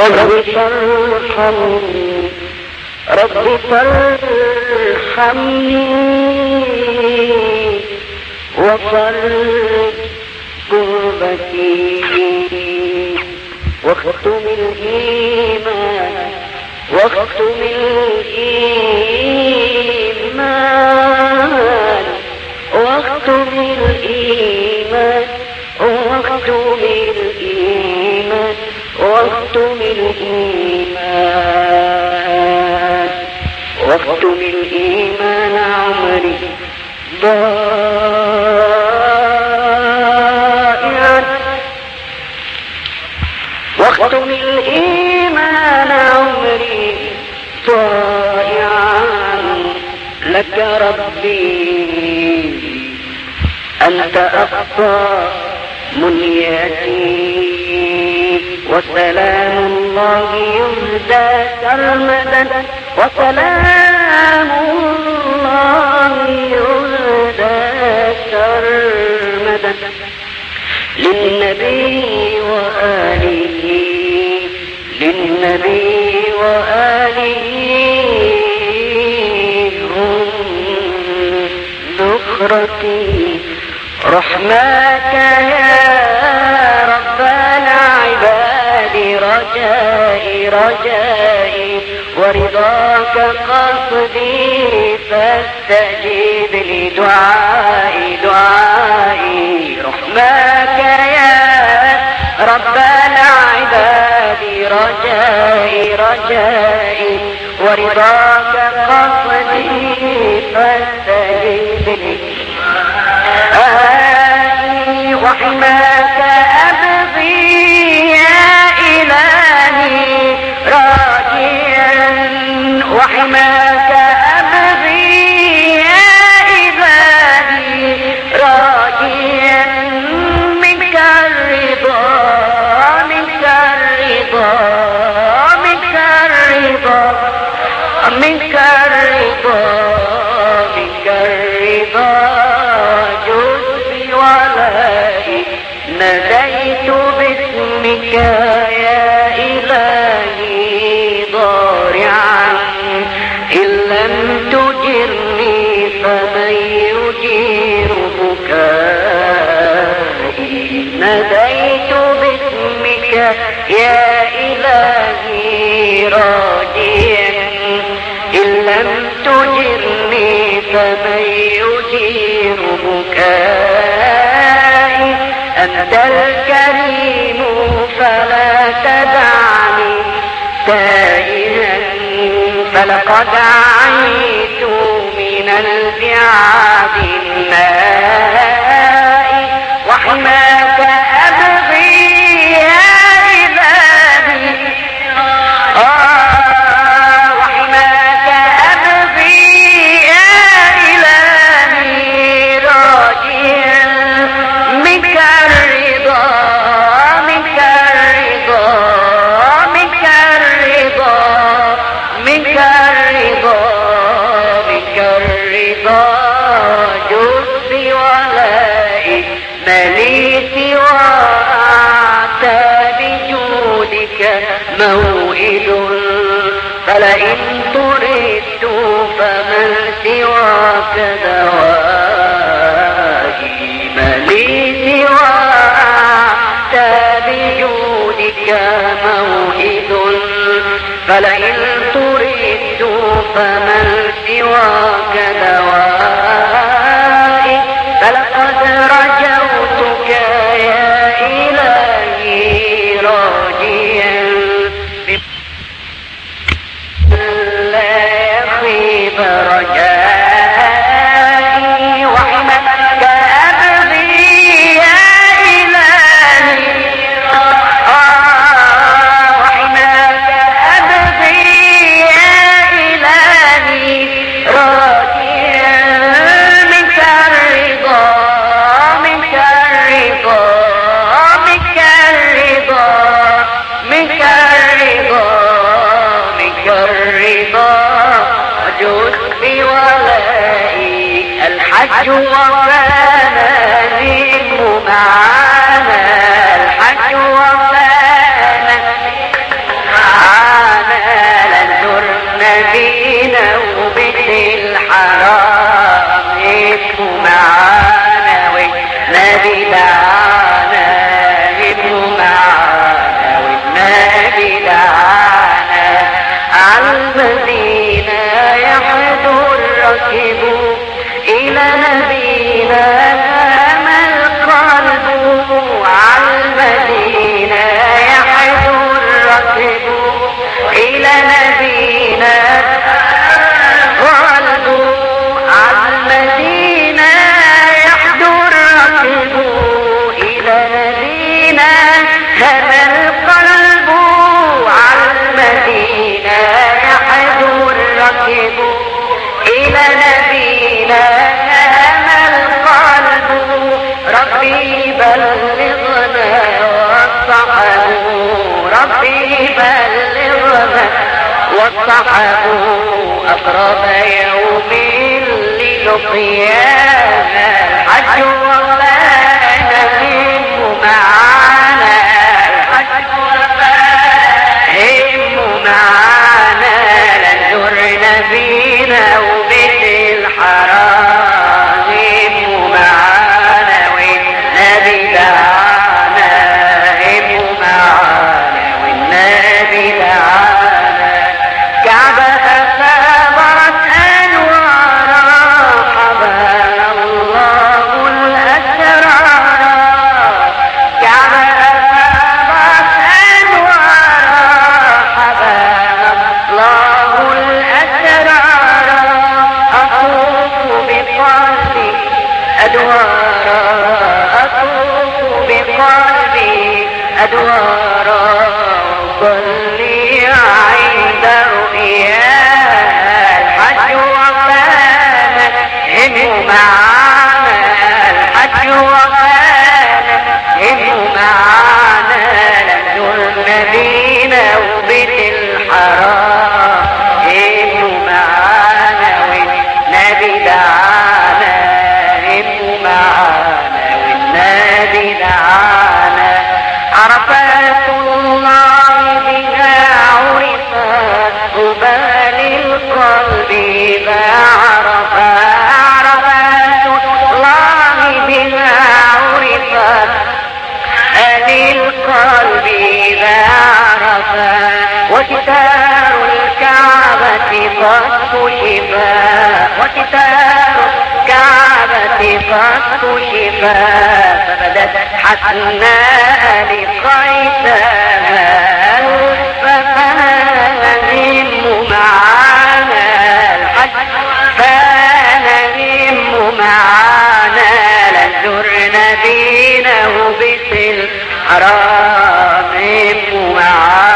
رب فارحمني وفرج كربتي واختم الإيمان واختم الإيمان واختم الإيمان واختم الإيمان واختم الإيمان واختم الإيمان عمري ضائعا واختم الإيمان عمري ضائعا لك ربي أنت أقصى منيتي وسلام الله يهدى سرمدا وسلام الله يهدى سرمدا للنبي وآله للنبي وآله هم ذخرتي رحمك يا رب العباد رجائي رجائي ورضاك قصدي فاستجب لدعائي دعائي رحمك يا رب العباد رجائي رجائي ورضاك قصدي فاستجب لي وحماك أبغي يا إلهي راجيا وحماك أبغي يا إلهي راجيا منك الرضا منك الرضا منك الرضا منك الرضا منك الرضا ناديت باسمك يا إلهي ضارعا إن لم تجرني فمن يجير بكائي ناديت باسمك يا إلهي راجيا إن لم تجرني فمن يجير بكائي أنت الكريم فلا تدعني تائها فلقد عيت من البعاد الناء وحماك أبغي يا إلهي وحماك أبغي يا إلهي راجيا منك الرضا منك الرضا منك الرضا منك الرضا منك الرضا جزي ولائي مالي سواك بجودك موئد فلئن طردت فمن سواك دوائي مالي سواك بجودك موئد فلئن طردت فمن سواك دوائي فلقد رجوتك يا إلهي راجيا لا يخيب رجائي وحماك أبغي يا إلهي وحماك أبغي يا إلهي راجيا منك الرضا منك الرضا منك الرضا منك الرضا منك الرضا وجود بولائي الحج وفانا ذم معانا الحج وفانا ربي بلغنا والصحب ربي بلغنا والصحب أقرب يوم للقيامة الحج وفانا هم معانا الحج وفانا هم معانا لنزور نبينا وبيت الحرام هم معانا والنبي دعانا هم معانا والنبي دعانا كعبة ثابرت أنوارا حبانا الله الأسرار كعبة ثابرت أنوارا حبانا الله الأسرار أطوف بقلبي أدوارا أطوف بقلبي أدوارا صلي عند رؤيا الحج وفانا هم معانا الحج وفانا هم معانا لنزور نبينا وبيت الحرام هم معانا والنبي دعانا هم معانا والنبي دعانا عرفات الله بها عرفت قبال القلب ذا عرفات الله بها عرفت للقلب ذا عرفات وستار الكعبة قد كشفا وستار الكعبة قد كشفا فبدت حسناء لقيتها فنهم معانا الحج فنهم معانا لنزور نبينا وبيت الحرام هم معانا